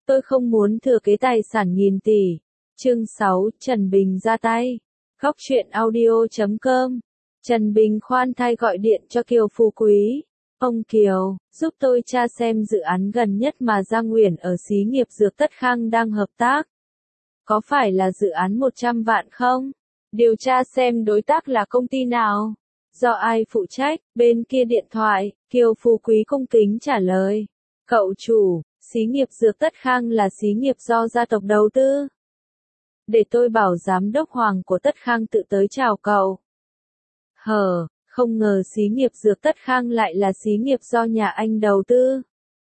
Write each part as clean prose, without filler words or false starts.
Tôi không muốn thừa kế tài sản nghìn tỷ. Chương 6, Trần Bình ra tay. Góc truyện audio.com. Trần Bình khoan thai gọi điện cho Kiều Phú Quý. Ông Kiều, giúp tôi tra xem dự án gần nhất mà Giang Uyển ở xí nghiệp dược Tất Khang đang hợp tác. Có phải là dự án 100 vạn không? Điều tra xem đối tác là công ty nào. Do ai phụ trách? Bên kia điện thoại, Kiều Phú Quý cung kính trả lời. Cậu chủ, xí nghiệp dược Tất Khang là xí nghiệp do gia tộc đầu tư. Để tôi bảo giám đốc Hoàng của Tất Khang tự tới chào cậu. Không ngờ xí nghiệp dược Tất Khang lại là xí nghiệp do nhà anh đầu tư.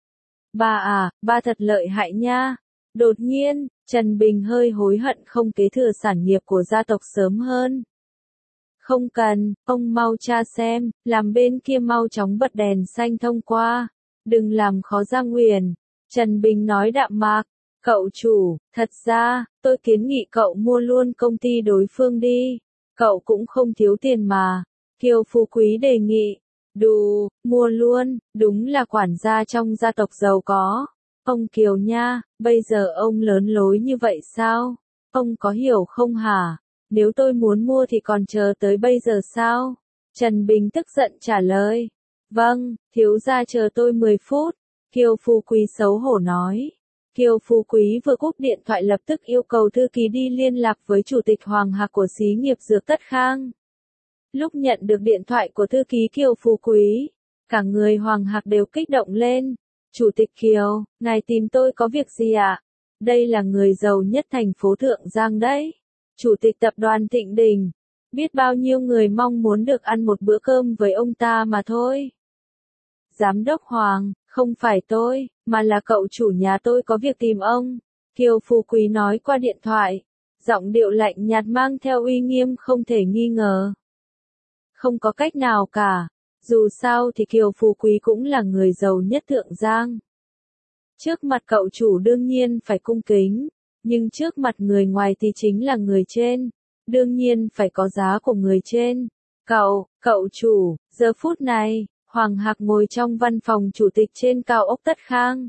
Ba thật lợi hại nha. Đột nhiên, Trần Bình hơi hối hận không kế thừa sản nghiệp của gia tộc sớm hơn. Không cần, ông mau tra xem, làm bên kia mau chóng bật đèn xanh thông qua. Đừng làm khó Giang Uyển. Trần Bình nói đạm mạc. Cậu chủ, thật ra, tôi kiến nghị cậu mua luôn công ty đối phương đi. Cậu cũng không thiếu tiền mà. Kiều Phú Quý đề nghị. Đù, mua luôn, đúng là quản gia trong gia tộc giàu có. Ông Kiều nha, bây giờ ông lớn lối như vậy sao? Ông có hiểu không hả? Nếu tôi muốn mua thì còn chờ tới bây giờ sao? Trần Bình tức giận trả lời. Vâng, thiếu gia chờ tôi 10 phút. Kiều Phú Quý xấu hổ nói. Kiều Phú Quý vừa cúp điện thoại lập tức yêu cầu thư ký đi liên lạc với chủ tịch Hoàng Hạc của xí nghiệp dược Tất Khang. Lúc nhận được điện thoại của thư ký Kiều Phú Quý, cả người Hoàng Hạc đều kích động lên. Chủ tịch Kiều, ngài tìm tôi có việc gì ạ? Đây là người giàu nhất thành phố Thượng Giang đấy. Chủ tịch tập đoàn Thịnh Đình. Biết bao nhiêu người mong muốn được ăn một bữa cơm với ông ta mà thôi. Giám đốc Hoàng, không phải tôi, mà là cậu chủ nhà tôi có việc tìm ông. Kiều Phú Quý nói qua điện thoại. Giọng điệu lạnh nhạt mang theo uy nghiêm không thể nghi ngờ. Không có cách nào cả. Dù sao thì Kiều Phú Quý cũng là người giàu nhất Thượng Giang. Trước mặt cậu chủ đương nhiên phải cung kính, nhưng trước mặt người ngoài thì chính là người trên. Đương nhiên phải có giá của người trên. Cậu chủ, giờ phút này, Hoàng Hạc ngồi trong văn phòng chủ tịch trên cao ốc Tất Khang.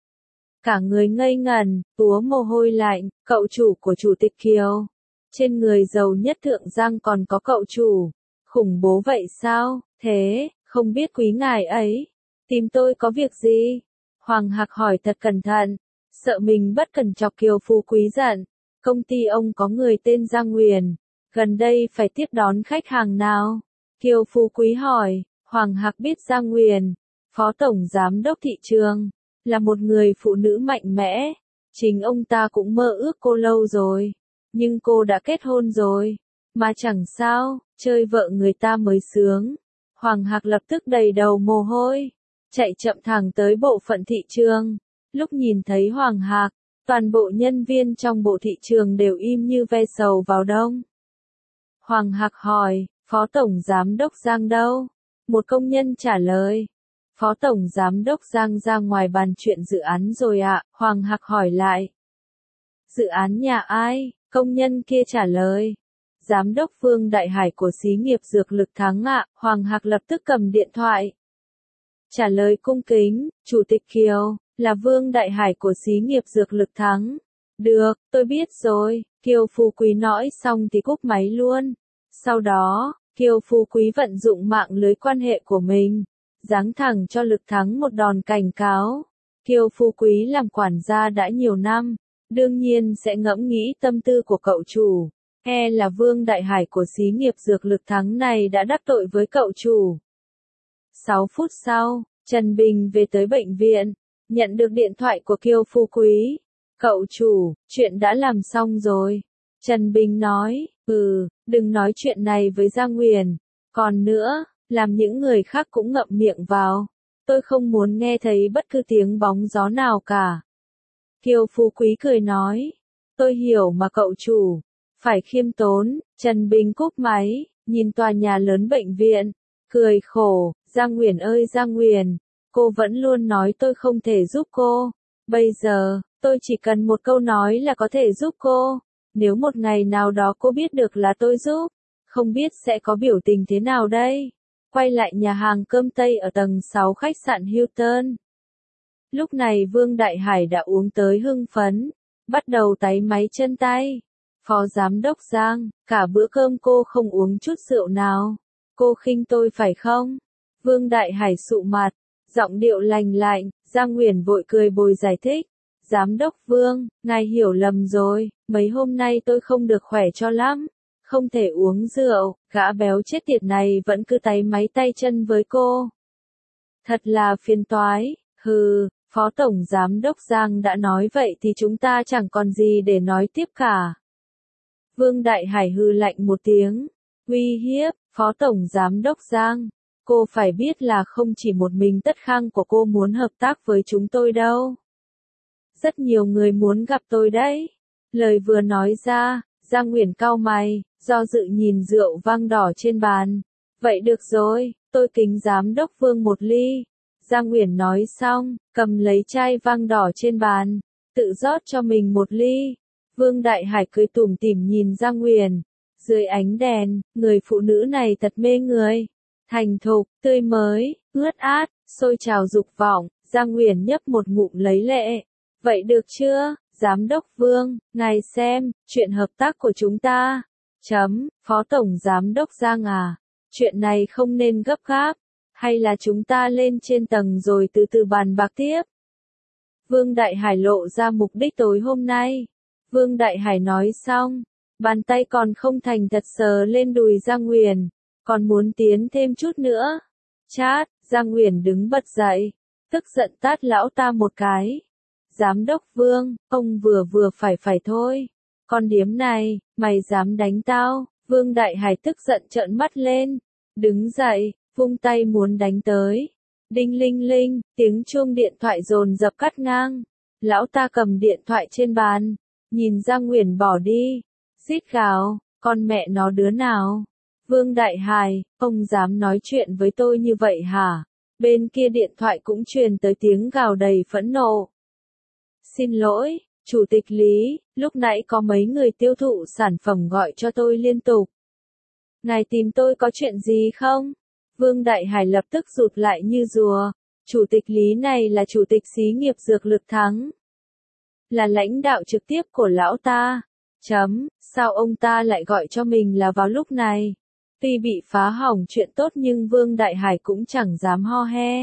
Cả người ngây ngẩn, túa mồ hôi lạnh, cậu chủ của chủ tịch Kiều. Trên người giàu nhất Thượng Giang còn có cậu chủ. Khủng bố vậy sao? Thế, không biết quý ngài ấy tìm tôi có việc gì? Hoàng Hạc hỏi thật cẩn thận, sợ mình bất cẩn chọc Kiều Phú Quý giận. Công ty ông có người tên Giang Uyển, gần đây phải tiếp đón khách hàng nào? Kiều Phú Quý hỏi. Hoàng Hạc biết Giang Uyển, phó tổng giám đốc thị trường, là một người phụ nữ mạnh mẽ. Chính ông ta cũng mơ ước cô lâu rồi, nhưng cô đã kết hôn rồi, mà chẳng sao, chơi vợ người ta mới sướng. Hoàng Hạc lập tức đầy đầu mồ hôi, chạy chậm thẳng tới bộ phận thị trường. Lúc nhìn thấy Hoàng Hạc, toàn bộ nhân viên trong bộ thị trường đều im như ve sầu vào đông. Hoàng Hạc hỏi, phó tổng giám đốc Giang đâu? Một công nhân trả lời. Phó tổng giám đốc Giang ra ngoài bàn chuyện dự án rồi ạ. Hoàng Hạc hỏi lại. Dự án nhà ai? Công nhân kia trả lời. Giám đốc Vương Đại Hải của xí nghiệp dược Lực Thắng ạ. Hoàng Hạc lập tức cầm điện thoại. Trả lời cung kính, Chủ tịch Kiều, là Vương Đại Hải của xí nghiệp dược Lực Thắng. Được, tôi biết rồi. Kiều Phú Quý nói xong thì cúp máy luôn. Sau đó, Kiều Phú Quý vận dụng mạng lưới quan hệ của mình, giáng thẳng cho Lực Thắng một đòn cảnh cáo. Kiều Phú Quý làm quản gia đã nhiều năm, đương nhiên sẽ ngẫm nghĩ tâm tư của cậu chủ. Là Vương Đại Hải của xí nghiệp dược Lực Thắng này đã đắc tội với cậu chủ. 6 phút sau, Trần Bình về tới bệnh viện, nhận được điện thoại của Kiều Phú Quý. Cậu chủ, chuyện đã làm xong rồi. Trần Bình nói, đừng nói chuyện này với Giang Uyển. Còn nữa, làm những người khác cũng ngậm miệng vào. Tôi không muốn nghe thấy bất cứ tiếng bóng gió nào cả. Kiều Phú Quý cười nói, tôi hiểu mà cậu chủ. Phải khiêm tốn. Trần Bình cúp máy, nhìn tòa nhà lớn bệnh viện, cười khổ. Giang Uyển ơi Giang Uyển, cô vẫn luôn nói tôi không thể giúp cô. Bây giờ, tôi chỉ cần một câu nói là có thể giúp cô. Nếu một ngày nào đó cô biết được là tôi giúp, không biết sẽ có biểu tình thế nào đây? Quay lại nhà hàng cơm Tây ở tầng 6 khách sạn Hilton. Lúc này Vương Đại Hải đã uống tới hưng phấn, bắt đầu táy máy chân tay. Phó Giám đốc Giang, cả bữa cơm cô không uống chút rượu nào. Cô khinh tôi phải không? Vương Đại Hải sụ mặt, giọng điệu lành lạnh, Giang Uyển vội cười bồi giải thích. Giám đốc Vương, ngài hiểu lầm rồi, mấy hôm nay tôi không được khỏe cho lắm. Không thể uống rượu, gã béo chết tiệt này vẫn cứ táy máy tay chân với cô. Thật là phiền toái, hừ, Phó Tổng Giám đốc Giang đã nói vậy thì chúng ta chẳng còn gì để nói tiếp cả. Vương Đại Hải hừ lạnh một tiếng, uy hiếp, Phó Tổng Giám đốc Giang, cô phải biết là không chỉ một mình Tất Khang của cô muốn hợp tác với chúng tôi đâu. Rất nhiều người muốn gặp tôi đấy. Lời vừa nói ra, Giang Uyển cau mày, do dự nhìn rượu vang đỏ trên bàn. Vậy được rồi, tôi kính Giám đốc Vương một ly. Giang Uyển nói xong, cầm lấy chai vang đỏ trên bàn, tự rót cho mình một ly. Vương Đại Hải cười tủm tỉm nhìn Giang Uyển. Dưới ánh đèn, người phụ nữ này thật mê người. Thành thục, tươi mới, ướt át, sôi trào dục vọng. Giang Uyển nhấp một ngụm lấy lệ. Vậy được chưa, Giám đốc Vương, ngài xem, chuyện hợp tác của chúng ta. Phó Tổng Giám đốc Giang à, chuyện này không nên gấp gáp, hay là chúng ta lên trên tầng rồi từ từ bàn bạc tiếp. Vương Đại Hải lộ ra mục đích tối hôm nay. Vương Đại Hải nói xong, bàn tay còn không thành thật sờ lên đùi Giang Uyển, còn muốn tiến thêm chút nữa. Chát, Giang Uyển đứng bật dậy, tức giận tát lão ta một cái. Giám đốc Vương, ông vừa phải thôi. Con điếm này, mày dám đánh tao? Vương Đại Hải tức giận trợn mắt lên, đứng dậy, vung tay muốn đánh tới. Đinh linh linh, tiếng chuông điện thoại dồn dập cắt ngang. Lão ta cầm điện thoại trên bàn, nhìn Giang Uyển bỏ đi, rít gào, con mẹ nó đứa nào? Vương Đại Hải, ông dám nói chuyện với tôi như vậy hả? Bên kia điện thoại cũng truyền tới tiếng gào đầy phẫn nộ. Xin lỗi, Chủ tịch Lý, lúc nãy có mấy người tiêu thụ sản phẩm gọi cho tôi liên tục. Ngài tìm tôi có chuyện gì không? Vương Đại Hải lập tức rụt lại như rùa. Chủ tịch Lý này là chủ tịch xí nghiệp Dược Lực Thắng. Là lãnh đạo trực tiếp của lão ta. Sao ông ta lại gọi cho mình là vào lúc này? Tuy bị phá hỏng chuyện tốt nhưng Vương Đại Hải cũng chẳng dám ho he.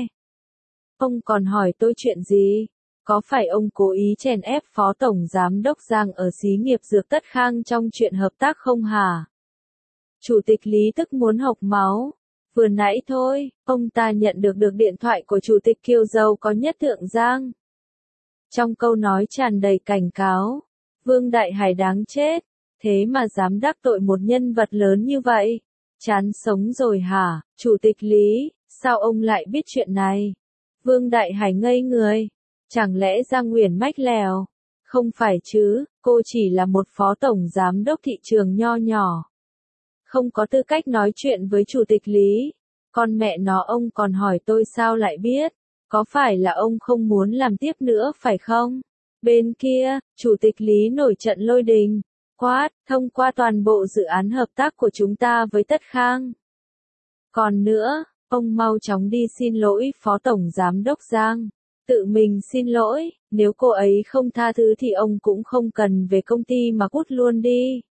Ông còn hỏi tôi chuyện gì? Có phải ông cố ý chèn ép Phó Tổng Giám đốc Giang ở xí nghiệp Dược Tất Khang trong chuyện hợp tác không hả? Chủ tịch Lý tức muốn hộc máu. Vừa nãy thôi, ông ta nhận được điện thoại của Chủ tịch Kiều Dâu có nhất thượng Giang. Trong câu nói tràn đầy cảnh cáo, Vương Đại Hải đáng chết, thế mà dám đắc tội một nhân vật lớn như vậy. Chán sống rồi hả, Chủ tịch Lý, sao ông lại biết chuyện này? Vương Đại Hải ngây người. Chẳng lẽ Giang Uyển mách lèo? Không phải chứ, cô chỉ là một phó tổng giám đốc thị trường nho nhỏ. Không có tư cách nói chuyện với Chủ tịch Lý. Con mẹ nó ông còn hỏi tôi sao lại biết? Có phải là ông không muốn làm tiếp nữa phải không? Bên kia, Chủ tịch Lý nổi trận lôi đình. Quát, thông qua toàn bộ dự án hợp tác của chúng ta với Tất Khang. Còn nữa, ông mau chóng đi xin lỗi Phó Tổng Giám đốc Giang. Tự mình xin lỗi, nếu cô ấy không tha thứ thì ông cũng không cần về công ty mà cút luôn đi.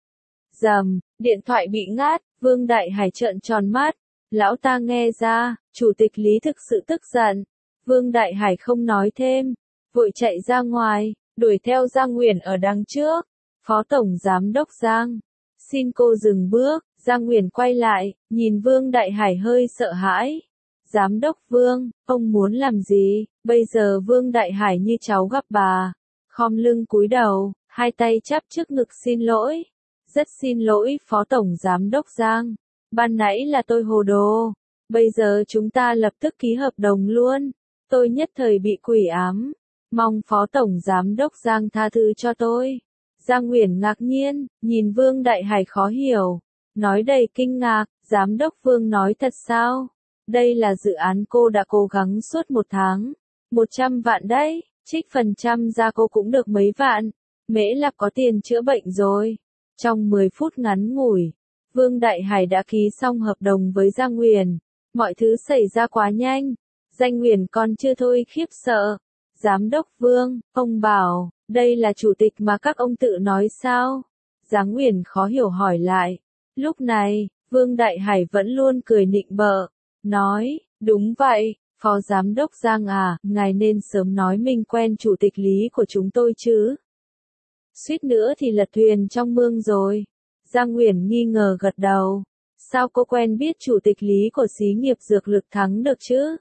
Rầm, điện thoại bị ngắt, Vương Đại Hải trợn tròn mắt. Lão ta nghe ra, Chủ tịch Lý thực sự tức giận. Vương Đại Hải không nói thêm, vội chạy ra ngoài, đuổi theo Giang Uyển ở đằng trước. Phó Tổng Giám đốc Giang, xin cô dừng bước. Giang Uyển quay lại, nhìn Vương Đại Hải hơi sợ hãi. Giám đốc Vương, ông muốn làm gì? Bây giờ Vương Đại Hải như cháu gặp bà, khom lưng cúi đầu, hai tay chắp trước ngực xin lỗi. Rất xin lỗi Phó Tổng Giám đốc Giang, ban nãy là tôi hồ đồ. Bây giờ chúng ta lập tức ký hợp đồng luôn. Tôi nhất thời bị quỷ ám. Mong Phó Tổng Giám đốc Giang tha thứ cho tôi. Giang Uyển ngạc nhiên, nhìn Vương Đại Hải khó hiểu, nói đầy kinh ngạc, Giám đốc Vương nói thật sao? Đây là dự án cô đã cố gắng suốt 1 tháng. 100 vạn đấy, trích phần trăm ra cô cũng được mấy vạn. Mễ Lạp có tiền chữa bệnh rồi. Trong 10 phút ngắn ngủi, Vương Đại Hải đã ký xong hợp đồng với Giang Uyển. Mọi thứ xảy ra quá nhanh. Giang Uyển còn chưa thôi khiếp sợ. Giám đốc Vương, ông bảo, đây là chủ tịch mà các ông tự nói sao? Giáng Uyển khó hiểu hỏi lại. Lúc này, Vương Đại Hải vẫn luôn cười nịnh bợ, nói, đúng vậy, Phó Giám đốc Giang à, ngài nên sớm nói mình quen chủ tịch Lý của chúng tôi chứ. Suýt nữa thì lật thuyền trong mương rồi. Giang Uyển nghi ngờ gật đầu. Sao cô quen biết chủ tịch Lý của xí nghiệp dược lực thắng được chứ?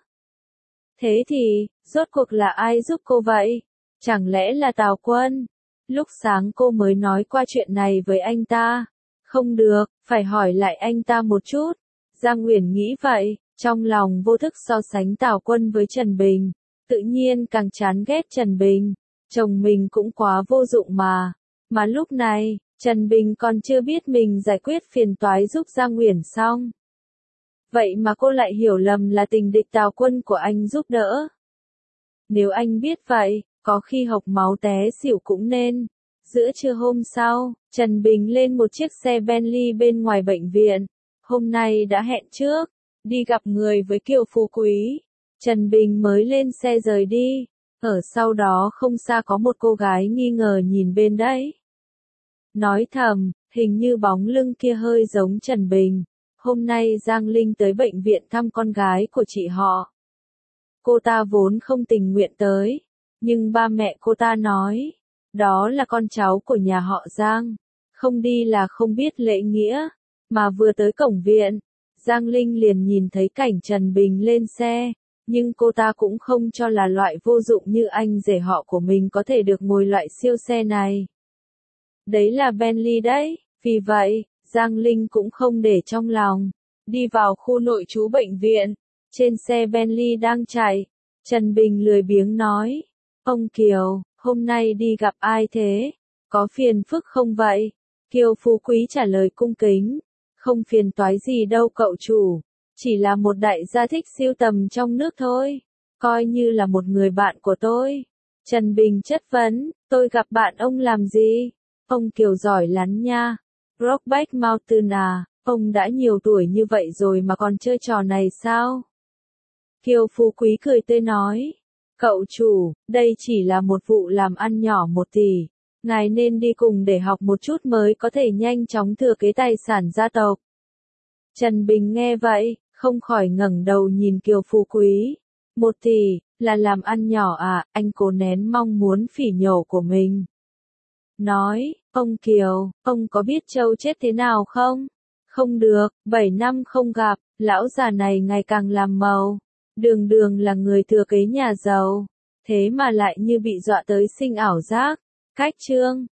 Thế thì, rốt cuộc là ai giúp cô vậy? Chẳng lẽ là Tào Quân? Lúc sáng cô mới nói qua chuyện này với anh ta. Không được, phải hỏi lại anh ta một chút. Giang Uyển nghĩ vậy, trong lòng vô thức so sánh Tào Quân với Trần Bình. Tự nhiên càng chán ghét Trần Bình. Chồng mình cũng quá vô dụng mà. Mà lúc này, Trần Bình còn chưa biết mình giải quyết phiền toái giúp Giang Uyển xong. Vậy mà cô lại hiểu lầm là tình địch Tào Quân của anh giúp đỡ. Nếu anh biết vậy, có khi hộc máu té xỉu cũng nên. Giữa trưa hôm sau, Trần Bình lên một chiếc xe Bentley bên ngoài bệnh viện. Hôm nay đã hẹn trước, đi gặp người với Kiều Phú Quý. Trần Bình mới lên xe rời đi. Ở sau đó không xa có một cô gái nghi ngờ nhìn bên đấy. Nói thầm, hình như bóng lưng kia hơi giống Trần Bình. Hôm nay Giang Linh tới bệnh viện thăm con gái của chị họ. Cô ta vốn không tình nguyện tới, nhưng ba mẹ cô ta nói, đó là con cháu của nhà họ Giang, không đi là không biết lễ nghĩa, mà vừa tới cổng viện, Giang Linh liền nhìn thấy cảnh Trần Bình lên xe, nhưng cô ta cũng không cho là loại vô dụng như anh rể họ của mình có thể được ngồi loại siêu xe này. Đấy là Bentley đấy, vì vậy, Giang Linh cũng không để trong lòng, đi vào khu nội trú bệnh viện, trên xe Bentley đang chạy, Trần Bình lười biếng nói, ông Kiều, hôm nay đi gặp ai thế, có phiền phức không vậy? Kiều Phú Quý trả lời cung kính, không phiền toái gì đâu cậu chủ, chỉ là một đại gia thích sưu tầm trong nước thôi, coi như là một người bạn của tôi. Trần Bình chất vấn, tôi gặp bạn ông làm gì? Ông Kiều giỏi lắm nha. Brokeback Mountain à, ông đã nhiều tuổi như vậy rồi mà còn chơi trò này sao? Kiều Phú Quý cười tươi nói, cậu chủ, đây chỉ là một vụ làm ăn nhỏ 1 tỷ, ngài nên đi cùng để học một chút mới có thể nhanh chóng thừa kế tài sản gia tộc. Trần Bình nghe vậy, không khỏi ngẩng đầu nhìn Kiều Phú Quý. 1 tỷ, là làm ăn nhỏ à, anh cố nén mong muốn phỉ nhổ của mình. Nói, ông Kiều, ông có biết Châu chết thế nào không? Không được, 7 năm không gặp, lão già này ngày càng làm màu. Đường đường là người thừa kế nhà giàu, thế mà lại như bị dọa tới sinh ảo giác. Cách chương